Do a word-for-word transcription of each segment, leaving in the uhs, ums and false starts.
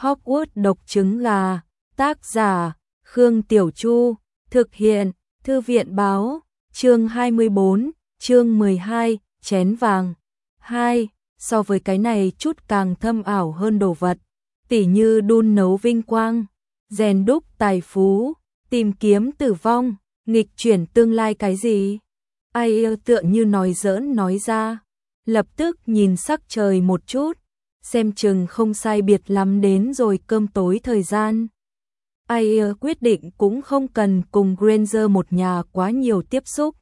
Hogwarts độc trứng gà, tác giả, Khương Tiểu Chu, thực hiện, Thư viện báo, chương hai mươi bốn, chương mười hai, chén vàng. hai. So với cái này chút càng thâm ảo hơn đồ vật, tỉ như đun nấu vinh quang, rèn đúc tài phú, tìm kiếm tử vong, nghịch chuyển tương lai cái gì. Ai tựa như nói giỡn nói ra, lập tức nhìn sắc trời một chút, xem chừng không sai biệt lắm đến rồi cơm tối thời gian. Ai quyết định cũng không cần cùng Granger một nhà quá nhiều tiếp xúc.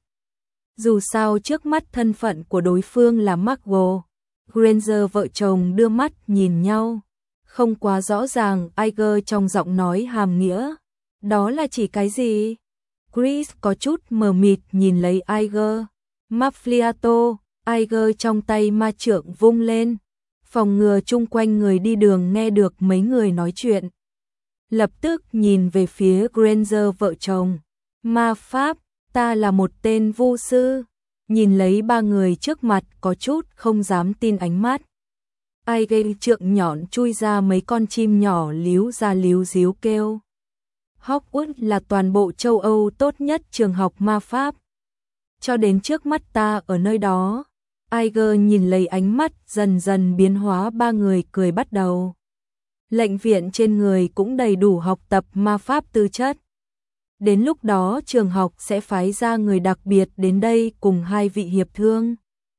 Dù sao trước mắt thân phận của đối phương là Muggle, Granger vợ chồng đưa mắt nhìn nhau, không quá rõ ràng Iger trong giọng nói hàm nghĩa. Đó là chỉ cái gì? Chris có chút mờ mịt nhìn lấy Iger. Muffliato, Iger trong tay ma trượng vung lên, phòng ngừa chung quanh người đi đường nghe được mấy người nói chuyện. Lập tức nhìn về phía Granger vợ chồng. Ma pháp, ta là một tên vu sư. Nhìn lấy ba người trước mặt có chút không dám tin ánh mắt. Iger trượng nhọn chui ra mấy con chim nhỏ líu ra líu díu kêu. Hogwarts là toàn bộ châu Âu tốt nhất trường học ma pháp. Cho đến trước mắt ta ở nơi đó. Iger nhìn lấy ánh mắt dần dần biến hóa ba người cười bắt đầu. Lệnh viện trên người cũng đầy đủ học tập ma pháp tư chất. Đến lúc đó trường học sẽ phái ra người đặc biệt đến đây cùng hai vị hiệp thương.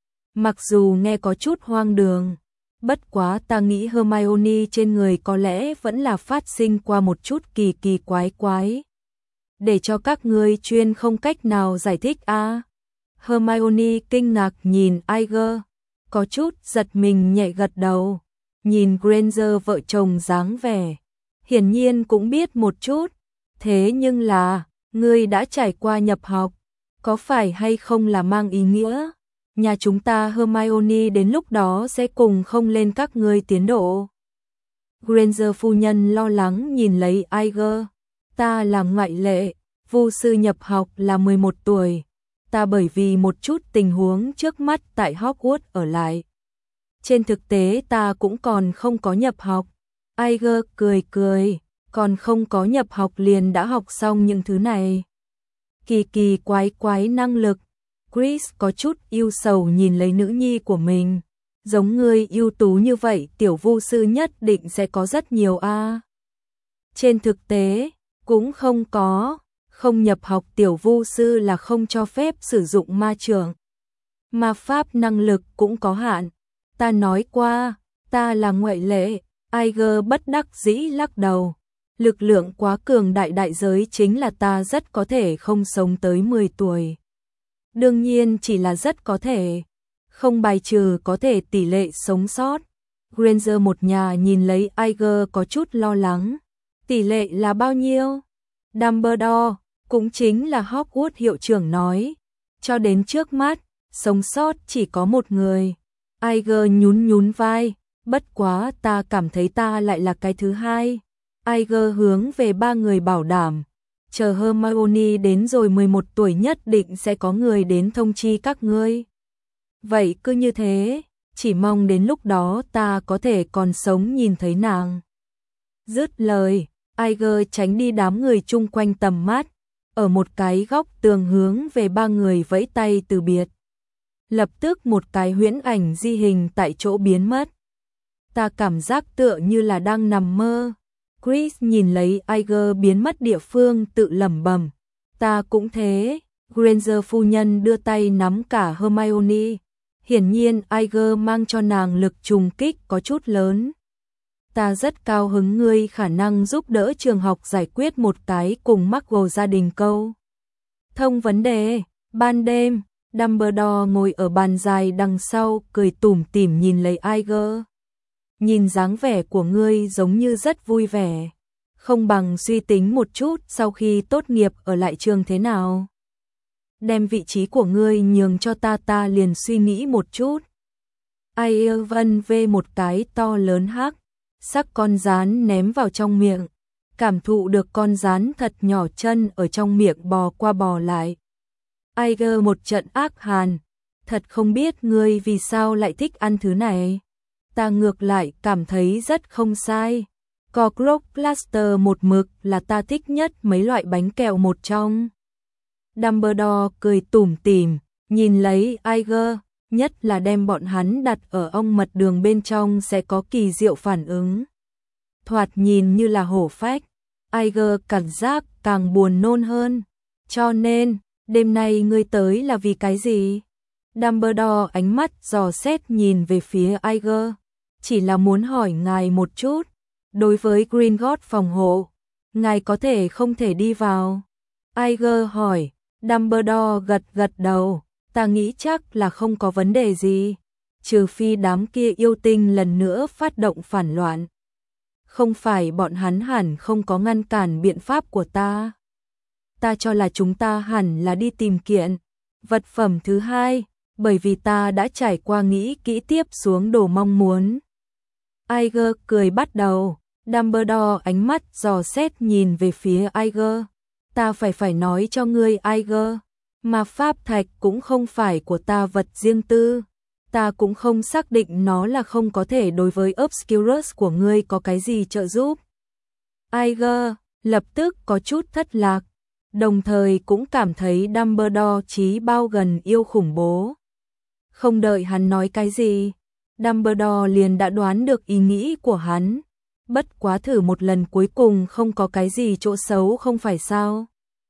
Mặc dù nghe có chút hoang đường, bất quá ta nghĩ Hermione trên người có lẽ vẫn là phát sinh qua một chút kỳ kỳ quái quái. Để cho các ngươi chuyên không cách nào giải thích a. À? Hermione kinh ngạc nhìn Iger, có chút giật mình nhẹ gật đầu, nhìn Granger vợ chồng dáng vẻ, hiển nhiên cũng biết một chút, thế nhưng là, ngươi đã trải qua nhập học, có phải hay không là mang ý nghĩa, nhà chúng ta Hermione đến lúc đó sẽ cùng không lên các ngươi tiến độ. Granger phu nhân lo lắng nhìn lấy Iger, ta là ngoại lệ, vu sư nhập học là mười một tuổi. Ta bởi vì một chút tình huống trước mắt tại Hogwarts ở lại. Trên thực tế ta cũng còn không có nhập học. Iger cười cười, còn không có nhập học liền đã học xong những thứ này. Kỳ kỳ quái quái năng lực. Chris có chút yêu sầu nhìn lấy nữ nhi của mình. Giống ngươi ưu tú như vậy tiểu vu sư nhất định sẽ có rất nhiều a. À. Trên thực tế, cũng không có. Không nhập học tiểu vu sư là không cho phép sử dụng ma trượng. Ma pháp năng lực cũng có hạn. Ta nói qua, ta là ngoại lệ. Iger bất đắc dĩ lắc đầu. Lực lượng quá cường đại đại giới chính là ta rất có thể không sống tới mười tuổi. Đương nhiên chỉ là rất có thể. Không bài trừ có thể tỷ lệ sống sót. Granger một nhà nhìn lấy Iger có chút lo lắng. Tỷ lệ là bao nhiêu? Dumbledore, cũng chính là Hogwarts hiệu trưởng nói. Cho đến trước mắt, sống sót chỉ có một người. Iger nhún nhún vai, bất quá ta cảm thấy ta lại là cái thứ hai. Iger hướng về ba người bảo đảm, chờ Hermione đến rồi mười một tuổi nhất định sẽ có người đến thông chi các ngươi. Vậy cứ như thế, chỉ mong đến lúc đó ta có thể còn sống nhìn thấy nàng. Dứt lời, Iger tránh đi đám người chung quanh tầm mắt, ở một cái góc tường hướng về ba người vẫy tay từ biệt. Lập tức một cái huyễn ảnh di hình tại chỗ biến mất. Ta cảm giác tựa như là đang nằm mơ. Chris nhìn lấy Iger biến mất địa phương tự lẩm bẩm. Ta cũng thế. Granger phu nhân đưa tay nắm cả Hermione. Hiển nhiên Iger mang cho nàng lực trùng kích có chút lớn. Ta rất cao hứng ngươi khả năng giúp đỡ trường học giải quyết một cái cùng Muggle gia đình câu thông vấn đề. Ban đêm, Dumbledore ngồi ở bàn dài đằng sau cười tủm tỉm nhìn lấy Iger. Nhìn dáng vẻ của ngươi giống như rất vui vẻ. Không bằng suy tính một chút sau khi tốt nghiệp ở lại trường thế nào. Đem vị trí của ngươi nhường cho ta ta liền suy nghĩ một chút. Iger vân vê một cái to lớn hắc. Sắc con rán ném vào trong miệng, cảm thụ được con rán thật nhỏ chân ở trong miệng bò qua bò lại. Iger một trận ác hàn, thật không biết ngươi vì sao lại thích ăn thứ này. Ta ngược lại cảm thấy rất không sai. Cockroach Blaster một mực là ta thích nhất mấy loại bánh kẹo một trong. Dumbledore cười tủm tỉm, nhìn lấy Iger, nhất là đem bọn hắn đặt ở ong mật đường bên trong sẽ có kỳ diệu phản ứng. Thoạt nhìn như là hổ phách, Iger cảm giác càng buồn nôn hơn. Cho nên, đêm nay ngươi tới là vì cái gì? Dumbledore ánh mắt dò xét nhìn về phía Iger, chỉ là muốn hỏi ngài một chút. Đối với Gringotts phòng hộ, ngài có thể không thể đi vào? Iger hỏi. Dumbledore gật gật đầu, ta nghĩ chắc là không có vấn đề gì, trừ phi đám kia yêu tinh lần nữa phát động phản loạn. Không phải bọn hắn hẳn không có ngăn cản biện pháp của ta. Ta cho là chúng ta hẳn là đi tìm kiện vật phẩm thứ hai, bởi vì ta đã trải qua nghĩ kỹ tiếp xuống đồ mong muốn. Iger cười bắt đầu. Dumbledore ánh mắt dò xét nhìn về phía Iger. Ta phải phải nói cho ngươi Iger, mà pháp thạch cũng không phải của ta vật riêng tư. Ta cũng không xác định nó là không có thể đối với Obscurus của ngươi có cái gì trợ giúp. Iger lập tức có chút thất lạc, đồng thời cũng cảm thấy Dumbledore trí bao gần yêu khủng bố. Không đợi hắn nói cái gì, Dumbledore liền đã đoán được ý nghĩ của hắn. Bất quá thử một lần cuối cùng không có cái gì chỗ xấu không phải sao?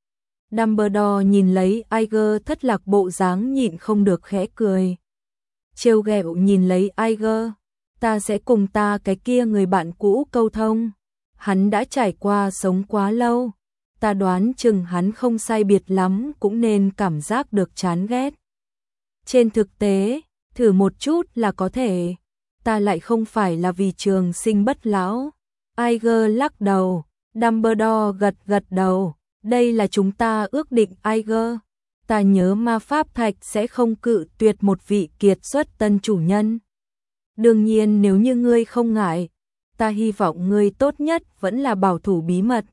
Dumbledore nhìn lấy Iger thất lạc bộ dáng nhịn không được khẽ cười. Trêu ghẹo nhìn lấy Iger, ta sẽ cùng ta cái kia người bạn cũ câu thông. Hắn đã trải qua sống quá lâu, ta đoán chừng hắn không sai biệt lắm cũng nên cảm giác được chán ghét. Trên thực tế, thử một chút là có thể. Ta lại không phải là vì trường sinh bất lão. Iger lắc đầu, Dumbledore gật gật đầu, đây là chúng ta ước định Iger. Ta nhớ ma pháp thạch sẽ không cự tuyệt một vị kiệt xuất tân chủ nhân. Đương nhiên nếu như ngươi không ngại, ta hy vọng ngươi tốt nhất vẫn là bảo thủ bí mật.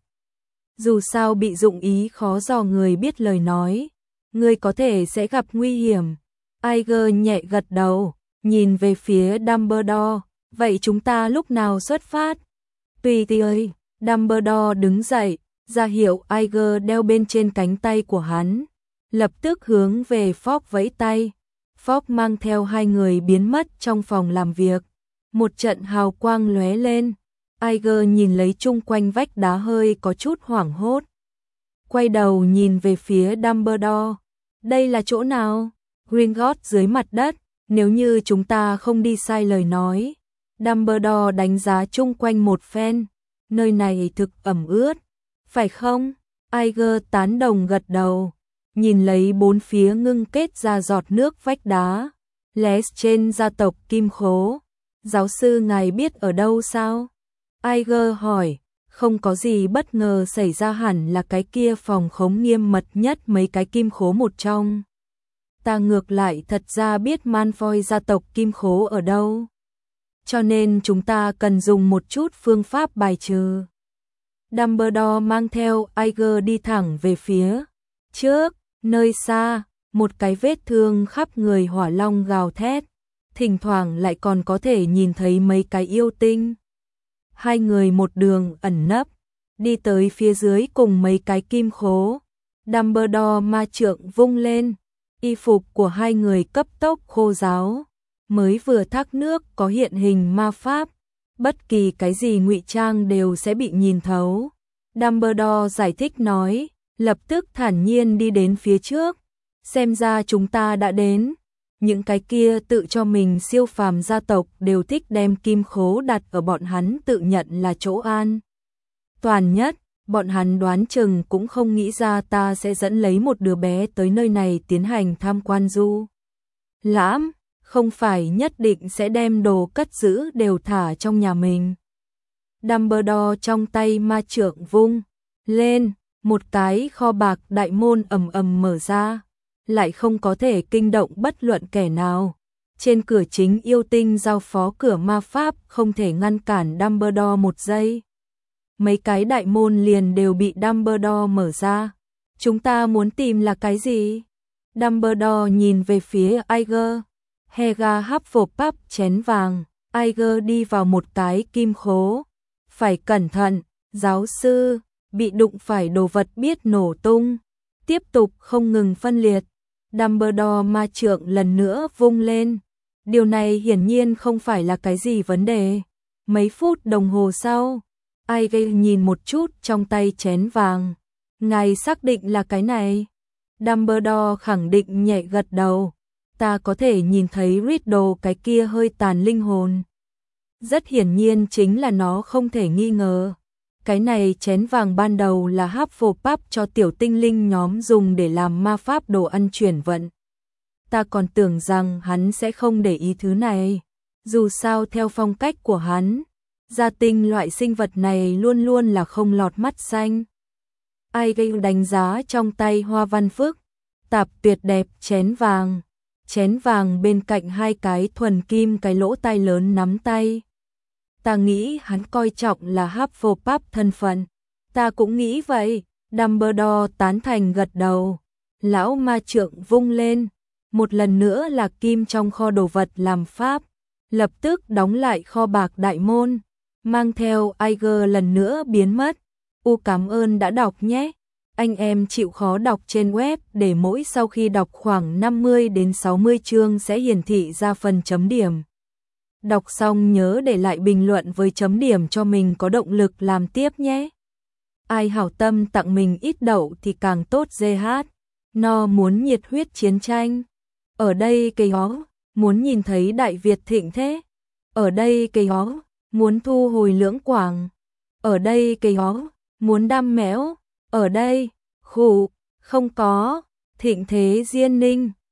Dù sao bị dụng ý khó dò người biết lời nói, ngươi có thể sẽ gặp nguy hiểm. Iger nhẹ gật đầu, nhìn về phía Dumbledore, vậy chúng ta lúc nào xuất phát? Tùy tì ơi, Dumbledore đứng dậy, ra hiệu Iger đeo bên trên cánh tay của hắn, lập tức hướng về Fogg vẫy tay. Fogg mang theo hai người biến mất trong phòng làm việc. Một trận hào quang lóe lên, Iger nhìn lấy chung quanh vách đá hơi có chút hoảng hốt. Quay đầu nhìn về phía Dumbledore, đây là chỗ nào? Gringotts dưới mặt đất, nếu như chúng ta không đi sai lời nói. Dumbledore đánh giá chung quanh một phen, nơi này thực ẩm ướt, phải không? Iger tán đồng gật đầu, nhìn lấy bốn phía ngưng kết ra giọt nước vách đá. Les trên gia tộc Kim Khố, giáo sư ngài biết ở đâu sao? Iger hỏi, không có gì bất ngờ xảy ra hẳn là cái kia phòng khống nghiêm mật nhất mấy cái kim khố một trong. Ta ngược lại thật ra biết Malfoy gia tộc Kim Khố ở đâu. Cho nên chúng ta cần dùng một chút phương pháp bài trừ. Dumbledore mang theo Iger đi thẳng về phía trước, nơi xa, một cái vết thương khắp người hỏa long gào thét, thỉnh thoảng lại còn có thể nhìn thấy mấy cái yêu tinh. Hai người một đường ẩn nấp, đi tới phía dưới cùng mấy cái kim khố. Dumbledore ma trượng vung lên, y phục của hai người cấp tốc khô ráo, mới vừa thác nước có hiện hình ma pháp, bất kỳ cái gì ngụy trang đều sẽ bị nhìn thấu. Dumbledore giải thích nói, lập tức thản nhiên đi đến phía trước, xem ra chúng ta đã đến. Những cái kia tự cho mình siêu phàm gia tộc đều thích đem kim khố đặt ở bọn hắn tự nhận là chỗ an toàn nhất, bọn hắn đoán chừng cũng không nghĩ ra ta sẽ dẫn lấy một đứa bé tới nơi này tiến hành tham quan du lãm, không phải nhất định sẽ đem đồ cất giữ đều thả trong nhà mình. Dumbledore trong tay ma trượng vung lên, một cái kho bạc đại môn ầm ầm mở ra, lại không có thể kinh động bất luận kẻ nào. Trên cửa chính yêu tinh giao phó cửa ma pháp không thể ngăn cản Dumbledore một giây. Mấy cái đại môn liền đều bị Dumbledore mở ra. Chúng ta muốn tìm là cái gì? Dumbledore nhìn về phía Iger. Helga Hufflepuff chén vàng. Iger đi vào một cái kim khố. phải cẩn thận, giáo sư, bị đụng phải đồ vật biết nổ tung. Tiếp tục không ngừng phân liệt. Dumbledore ma trượng lần nữa vung lên. Điều này hiển nhiên không phải là cái gì vấn đề. Mấy phút đồng hồ sau, Ivy nhìn một chút trong tay chén vàng. Ngài xác định là cái này. Dumbledore khẳng định nhẹ gật đầu. Ta có thể nhìn thấy Riddle cái kia hơi tàn linh hồn. Rất hiển nhiên chính là nó không thể nghi ngờ. Cái này chén vàng ban đầu là Hufflepuff cho tiểu tinh linh nhóm dùng để làm ma pháp đồ ăn chuyển vận. Ta còn tưởng rằng hắn sẽ không để ý thứ này. Dù sao theo phong cách của hắn, gia tinh loại sinh vật này luôn luôn là không lọt mắt xanh. Ivy đánh giá trong tay hoa văn phức tạp tuyệt đẹp chén vàng. Chén vàng bên cạnh hai cái thuần kim cái lỗ tai lớn nắm tay. Ta nghĩ hắn coi trọng là Hufflepuff thân phận. Ta cũng nghĩ vậy. Dumbledore tán thành gật đầu. Lão ma trượng vung lên. Một lần nữa là kim trong kho đồ vật làm pháp. Lập tức đóng lại kho bạc đại môn. Mang theo Iger lần nữa biến mất. U cảm ơn đã đọc nhé. Anh em chịu khó đọc trên web để mỗi sau khi đọc khoảng năm mươi đến sáu mươi chương sẽ hiển thị ra phần chấm điểm. Đọc xong nhớ để lại bình luận với chấm điểm cho mình có động lực làm tiếp nhé. Ai hảo tâm tặng mình ít đậu thì càng tốt giê hát. No muốn nhiệt huyết chiến tranh. Ở đây cây hó, muốn nhìn thấy Đại Việt thịnh thế. Ở đây cây hó, muốn thu hồi lưỡng quảng. Ở đây cây hó, muốn đam méo. Ở đây, khủ, không có, thịnh thế diên ninh.